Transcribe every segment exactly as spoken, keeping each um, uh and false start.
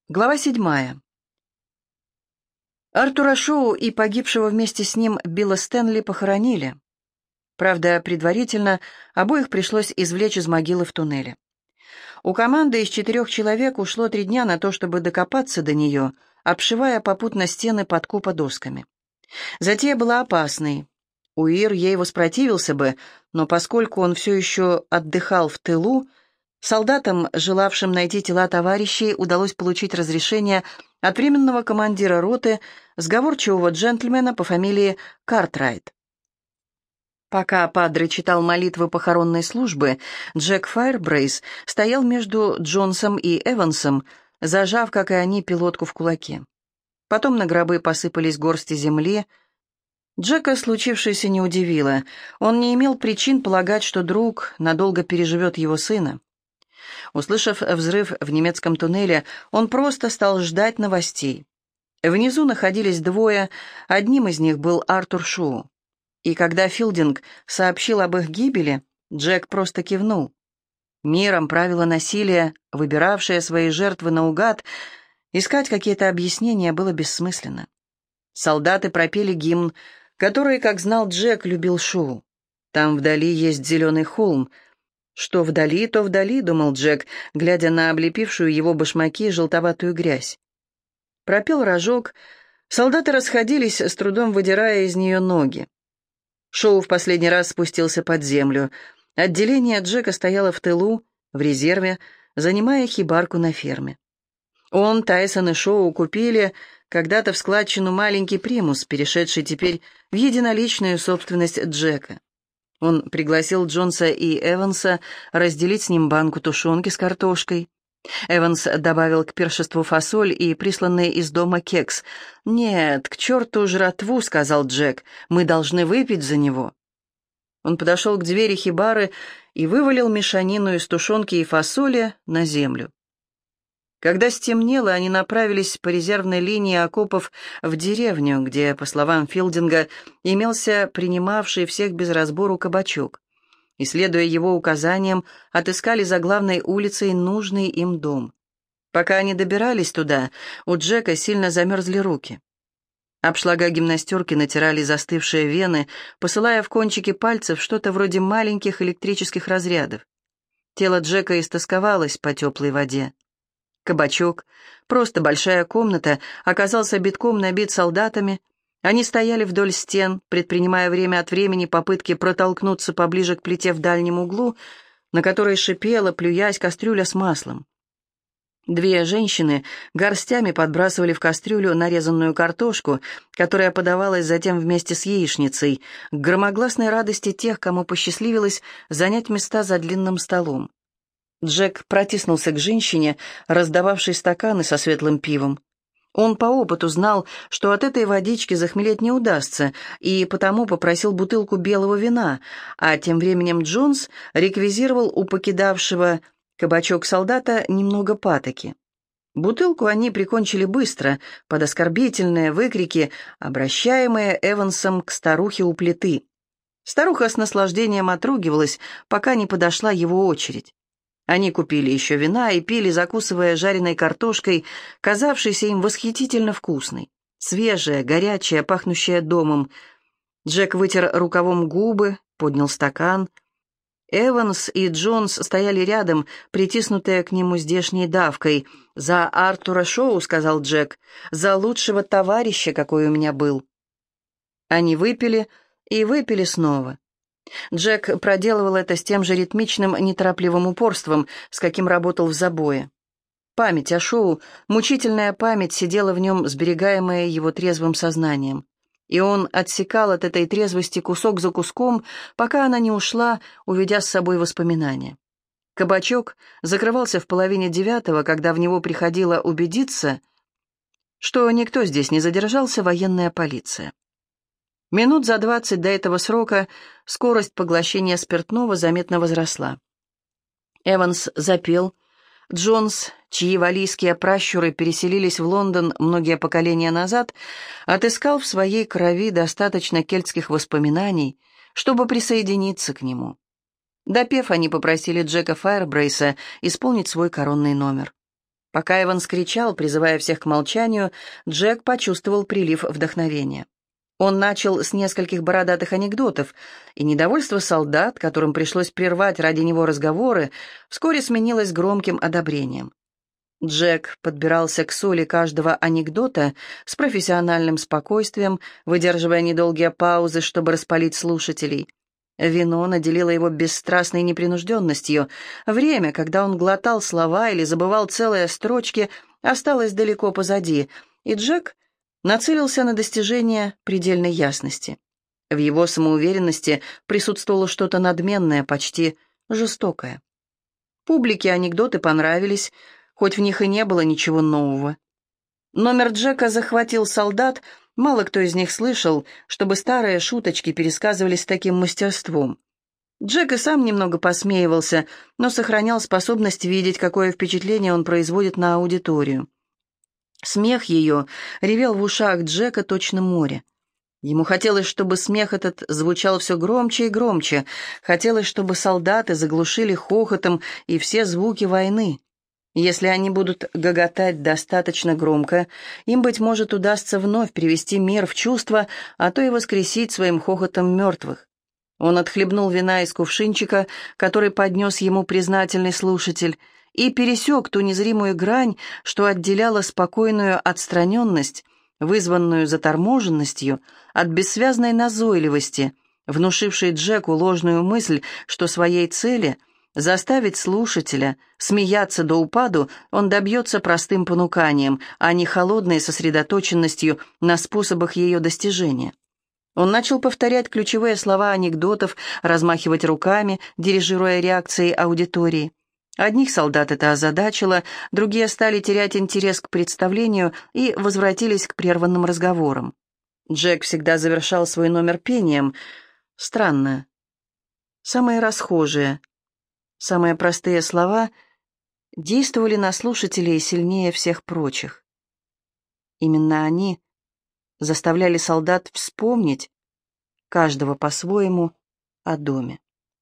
Глава седьмая. Артура Шоу и погибшего вместе с ним Билла Стэнли похоронили. Правда, предварительно обоих пришлось извлечь из могилы в туннеле. У команды из четырех человек ушло три дня на то, чтобы докопаться до нее, обшивая попутно стены подкопа досками. Затея была опасной. Уир ей воспротивился бы, но поскольку он все еще отдыхал в тылу, солдатам, желавшим найти тела товарищей, удалось получить разрешение от временного командира роты, сговорчивого джентльмена по фамилии Картрайт. Пока падре читал молитвы похоронной службы, Джек Файрбрейс стоял между Джонсом и Эвансом, зажав, как и они, пилотку в кулаке. Потом на гробы посыпались горсти земли. Джека случившееся не удивило. Он не имел причин полагать, что друг надолго переживет его сына. Услышав взрыв в немецком туннеле, он просто стал ждать новостей. Внизу находились двое, одним из них был Артур Шоу. И когда Филдинг сообщил об их гибели, Джек просто кивнул. Миром правило насилие, выбиравшее свои жертвы наугад, искать какие-то объяснения было бессмысленно. Солдаты пропели гимн, который, как знал Джек, любил Шоу. «Там вдали есть зеленый холм». «Что вдали, то вдали», — думал Джек, глядя на облепившую его башмаки желтоватую грязь. Пропел рожок, солдаты расходились, с трудом выдирая из нее ноги. Шоу в последний раз спустился под землю. Отделение Джека стояло в тылу, в резерве, занимая хибарку на ферме. Он, Тайсон и Шоу купили когда-то в складчину маленький примус, перешедший теперь в единоличную собственность Джека. Он пригласил Джонса и Эванса разделить с ним банку тушенки с картошкой. Эванс добавил к пиршеству фасоль и присланный из дома кекс. «Нет, к черту жратву», — сказал Джек, — «мы должны выпить за него». Он подошел к двери хибары и вывалил мешанину из тушенки и фасоли на землю. Когда стемнело, они направились по резервной линии окопов в деревню, где, по словам Филдинга, имелся принимавший всех без разбору кабачок, и, следуя его указаниям, отыскали за главной улицей нужный им дом. Пока они добирались туда, у Джека сильно замерзли руки. Обшлага гимнастерки натирали застывшие вены, посылая в кончики пальцев что-то вроде маленьких электрических разрядов. Тело Джека истосковалось по теплой воде. Кабачок, просто большая комната, оказался битком набит солдатами. Они стояли вдоль стен, предпринимая время от времени попытки протолкнуться поближе к плите в дальнем углу, на которой шипела, плюясь, кастрюля с маслом. Две женщины горстями подбрасывали в кастрюлю нарезанную картошку, которая подавалась затем вместе с яичницей, к громогласной радости тех, кому посчастливилось занять места за длинным столом. Джек протиснулся к женщине, раздававшей стаканы со светлым пивом. Он по опыту знал, что от этой водички захмелеть не удастся, и потому попросил бутылку белого вина, а тем временем Джонс реквизировал у покидавшего кабачок солдата немного патоки. Бутылку они прикончили быстро, под оскорбительные выкрики, обращаемые Эвансом к старухе у плиты. Старуха с наслаждением отругивалась, пока не подошла его очередь. Они купили еще вина и пили, закусывая жареной картошкой, казавшейся им восхитительно вкусной. Свежая, горячая, пахнущая домом. Джек вытер рукавом губы, поднял стакан. Эванс и Джонс стояли рядом, притиснутые к нему здешней давкой. «За Артура Шоу», — сказал Джек, — «за лучшего товарища, какой у меня был». Они выпили и выпили снова. Джек проделывал это с тем же ритмичным, неторопливым упорством, с каким работал в забое. Память о Шоу, мучительная память сидела в нем, сберегаемая его трезвым сознанием. И он отсекал от этой трезвости кусок за куском, пока она не ушла, уведя с собой воспоминания. Кабачок закрывался в половине девятого, когда в него приходила убедиться, что никто здесь не задержался, военная полиция. Минут за двадцать до этого срока скорость поглощения спиртного заметно возросла. Эванс запел. Джонс, чьи валлийские пращуры переселились в Лондон многие поколения назад, отыскал в своей крови достаточно кельтских воспоминаний, чтобы присоединиться к нему. Допев, они попросили Джека Файрбрейса исполнить свой коронный номер. Пока Эванс кричал, призывая всех к молчанию, Джек почувствовал прилив вдохновения. Он начал с нескольких бородатых анекдотов, и недовольство солдат, которым пришлось прервать ради него разговоры, вскоре сменилось громким одобрением. Джек подбирался к соли каждого анекдота с профессиональным спокойствием, выдерживая недолгие паузы, чтобы распалить слушателей. Вино наделило его бесстрастной непринужденностью. Время, когда он глотал слова или забывал целые строчки, осталось далеко позади, и Джек нацелился на достижение предельной ясности. В его самоуверенности присутствовало что-то надменное, почти жестокое. Публике анекдоты понравились, хоть в них и не было ничего нового. Номер Джека захватил солдат, мало кто из них слышал, чтобы старые шуточки пересказывались с таким мастерством. Джек и сам немного посмеивался, но сохранял способность видеть, какое впечатление он производит на аудиторию. Смех ее ревел в ушах Джека точно море. Ему хотелось, чтобы смех этот звучал все громче и громче, хотелось, чтобы солдаты заглушили хохотом и все звуки войны. Если они будут гоготать достаточно громко, им, быть может, удастся вновь привести мир в чувство, а то и воскресить своим хохотом мертвых. Он отхлебнул вина из кувшинчика, который поднес ему признательный слушатель, и пересек ту незримую грань, что отделяла спокойную отстраненность, вызванную заторможенностью, от бессвязной назойливости, внушившей Джеку ложную мысль, что своей цели — заставить слушателя смеяться до упаду он добьется простым понуканием, а не холодной сосредоточенностью на способах ее достижения. Он начал повторять ключевые слова анекдотов, размахивать руками, дирижируя реакцией аудитории. Одних солдат это озадачило, другие стали терять интерес к представлению и возвратились к прерванным разговорам. Джек всегда завершал свой номер пением. Странно. Самые расхожие, самые простые слова действовали на слушателей сильнее всех прочих. Именно они заставляли солдат вспомнить, каждого по-своему, о доме.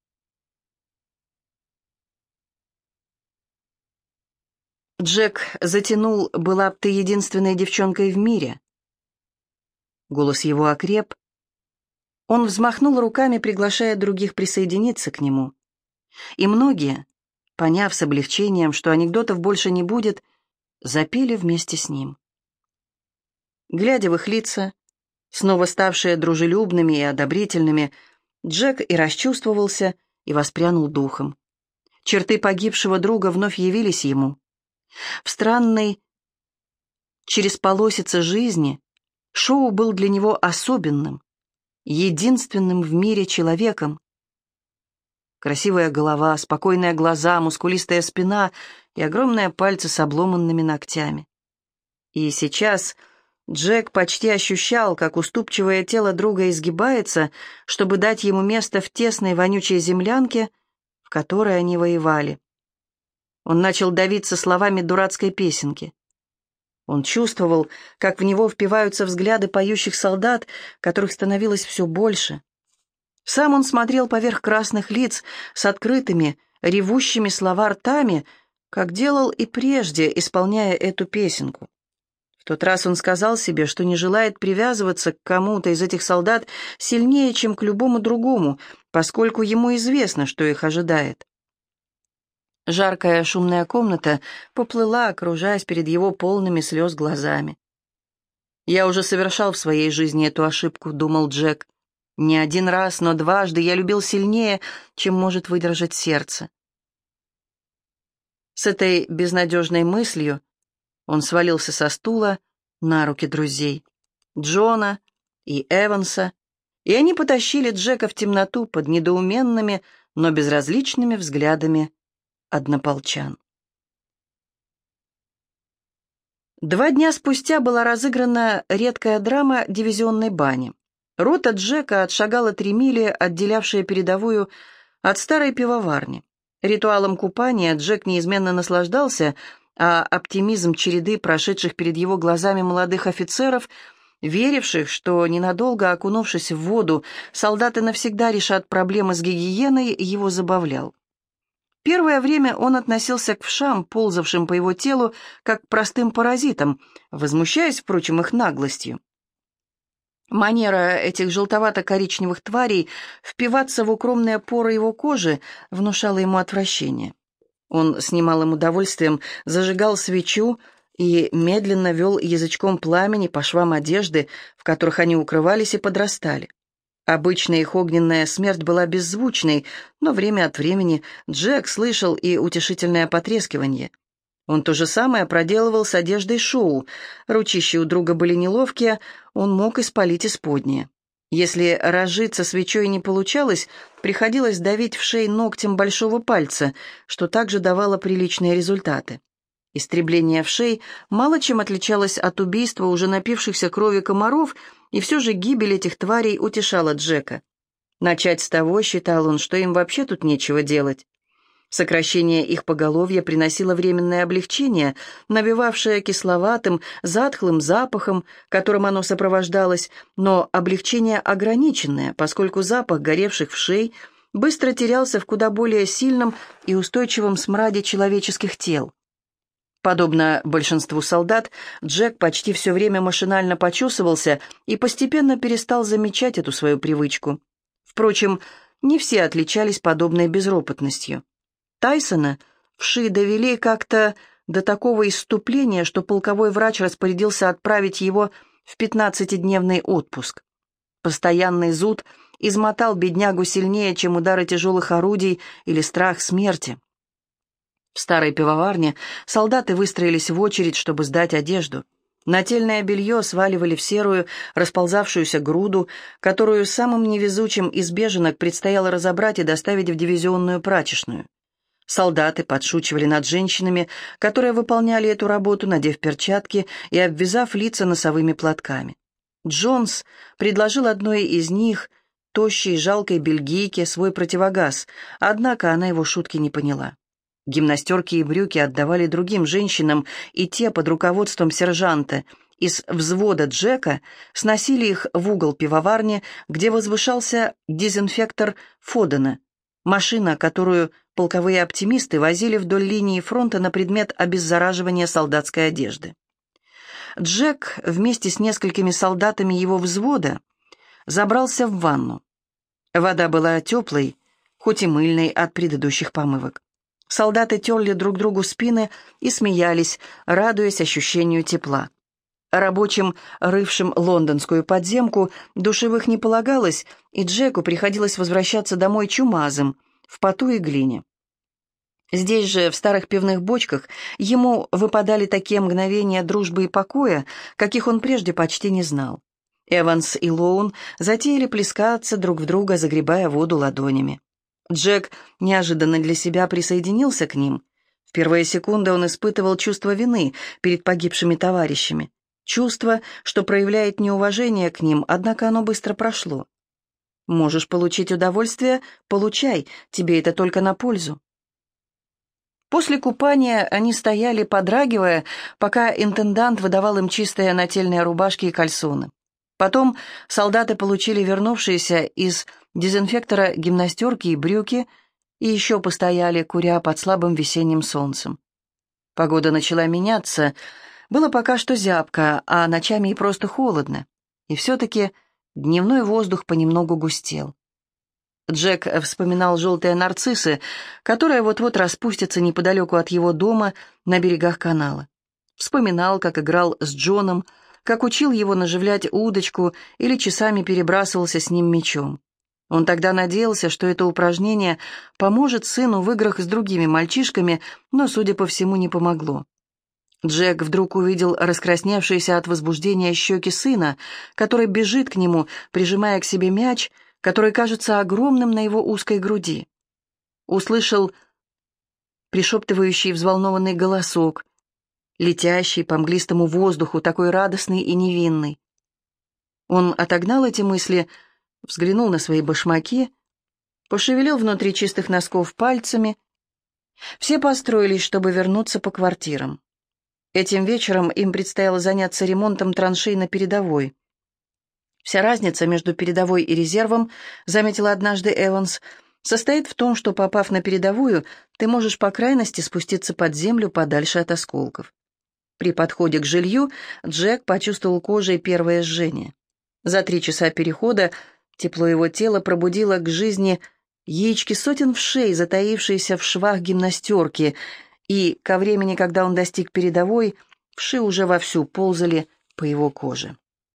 Джек затянул «Была б ты единственной девчонкой в мире». Голос его окреп. Он взмахнул руками, приглашая других присоединиться к нему. И многие, поняв с облегчением, что анекдотов больше не будет, запели вместе с ним. Глядя в их лица, снова ставшие дружелюбными и одобрительными, Джек и расчувствовался, и воспрянул духом. Черты погибшего друга вновь явились ему. В странной через полосице жизни Шоу был для него особенным, единственным в мире человеком. Красивая голова, спокойные глаза, мускулистая спина и огромные пальцы с обломанными ногтями. И сейчас Джек почти ощущал, как уступчивое тело друга изгибается, чтобы дать ему место в тесной вонючей землянке, в которой они воевали. Он начал давиться словами дурацкой песенки. Он чувствовал, как в него впиваются взгляды поющих солдат, которых становилось все больше. Сам он смотрел поверх красных лиц с открытыми, ревущими слова ртами, как делал и прежде, исполняя эту песенку. В тот раз он сказал себе, что не желает привязываться к кому-то из этих солдат сильнее, чем к любому другому, поскольку ему известно, что их ожидает. Жаркая шумная комната поплыла, окружаясь перед его полными слез глазами. «Я уже совершал в своей жизни эту ошибку», — думал Джек. «Не один раз, но дважды я любил сильнее, чем может выдержать сердце». С этой безнадежной мыслью он свалился со стула на руки друзей, Джона и Эванса, и они потащили Джека в темноту под недоуменными, но безразличными взглядами однополчан. Два дня спустя была разыграна редкая драма дивизионной бани. Рота Джека отшагала три мили, отделявшие передовую от старой пивоварни. Ритуалом купания Джек неизменно наслаждался, а оптимизм череды прошедших перед его глазами молодых офицеров, веривших, что, ненадолго окунувшись в воду, солдаты навсегда решат проблемы с гигиеной, его забавлял. Первое время он относился к вшам, ползавшим по его телу, как к простым паразитам, возмущаясь, впрочем, их наглостью. Манера этих желтовато-коричневых тварей впиваться в укромные поры его кожи внушала ему отвращение. Он с немалым удовольствием зажигал свечу и медленно вел язычком пламени по швам одежды, в которых они укрывались и подрастали. Обычно их огненная смерть была беззвучной, но время от времени Джек слышал и утешительное потрескивание. Он то же самое проделывал с одеждой Шоу. Ручища у друга были неловкие, он мог испалить исподнее. Если разжиться свечой не получалось, приходилось давить в шею ногтем большого пальца, что также давало приличные результаты. Истребление вшей мало чем отличалось от убийства уже напившихся крови комаров, и все же гибель этих тварей утешала Джека. Начать с того, считал он, что им вообще тут нечего делать. Сокращение их поголовья приносило временное облегчение, набивавшее кисловатым, затхлым запахом, которым оно сопровождалось, но облегчение ограниченное, поскольку запах горевших вшей быстро терялся в куда более сильном и устойчивом смраде человеческих тел. Подобно большинству солдат, Джек почти все время машинально почесывался и постепенно перестал замечать эту свою привычку. Впрочем, не все отличались подобной безропотностью. Тайсона вши довели как-то до такого исступления, что полковой врач распорядился отправить его в пятнадцатидневный отпуск. Постоянный зуд измотал беднягу сильнее, чем удары тяжелых орудий или страх смерти. В старой пивоварне солдаты выстроились в очередь, чтобы сдать одежду. Нательное белье сваливали в серую, расползавшуюся груду, которую самым невезучим из беженок предстояло разобрать и доставить в дивизионную прачечную. Солдаты подшучивали над женщинами, которые выполняли эту работу, надев перчатки и обвязав лица носовыми платками. Джонс предложил одной из них, тощей, жалкой бельгийке, свой противогаз, однако она его шутки не поняла. Гимнастерки и брюки отдавали другим женщинам, и те под руководством сержанта из взвода Джека сносили их в угол пивоварни, где возвышался дезинфектор Фодена, машина, которую полковые оптимисты возили вдоль линии фронта на предмет обеззараживания солдатской одежды. Джек вместе с несколькими солдатами его взвода забрался в ванну. Вода была теплой, хоть и мыльной от предыдущих помывок. Солдаты терли друг другу спины и смеялись, радуясь ощущению тепла. Рабочим, рывшим лондонскую подземку, душевых не полагалось, и Джеку приходилось возвращаться домой чумазым, в поту и глине. Здесь же, в старых пивных бочках, ему выпадали такие мгновения дружбы и покоя, каких он прежде почти не знал. Эванс и Лоун затеяли плескаться друг в друга, загребая воду ладонями. Джек неожиданно для себя присоединился к ним. В первые секунды он испытывал чувство вины перед погибшими товарищами. Чувство, что проявляет неуважение к ним, однако оно быстро прошло. Можешь получить удовольствие — получай, тебе это только на пользу. После купания они стояли, подрагивая, пока интендант выдавал им чистые нательные рубашки и кальсоны. Потом солдаты получили вернувшиеся из дезинфектора гимнастерки и брюки и еще постояли, куря под слабым весенним солнцем. Погода начала меняться, было пока что зябко, а ночами и просто холодно, и все-таки дневной воздух понемногу густел. Джек вспоминал желтые нарциссы, которые вот-вот распустятся неподалеку от его дома на берегах канала. Вспоминал, как играл с Джоном, как учил его наживлять удочку или часами перебрасывался с ним мячом. Он тогда надеялся, что это упражнение поможет сыну в играх с другими мальчишками, но, судя по всему, не помогло. Джек вдруг увидел раскрасневшиеся от возбуждения щеки сына, который бежит к нему, прижимая к себе мяч, который кажется огромным на его узкой груди. Услышал пришептывающий взволнованный голосок, летящий по мглистому воздуху, такой радостный и невинный. Он отогнал эти мысли, взглянул на свои башмаки, пошевелил внутри чистых носков пальцами. Все построились, чтобы вернуться по квартирам. Этим вечером им предстояло заняться ремонтом траншей на передовой. Вся разница между передовой и резервом, заметила однажды Эванс, состоит в том, что, попав на передовую, ты можешь по крайности спуститься под землю подальше от осколков. При подходе к жилью Джек почувствовал кожей первое жжение. За три часа перехода тепло его тела пробудило к жизни яички сотен вшей, затаившиеся в швах гимнастерки, и ко времени, когда он достиг передовой, вши уже вовсю ползали по его коже.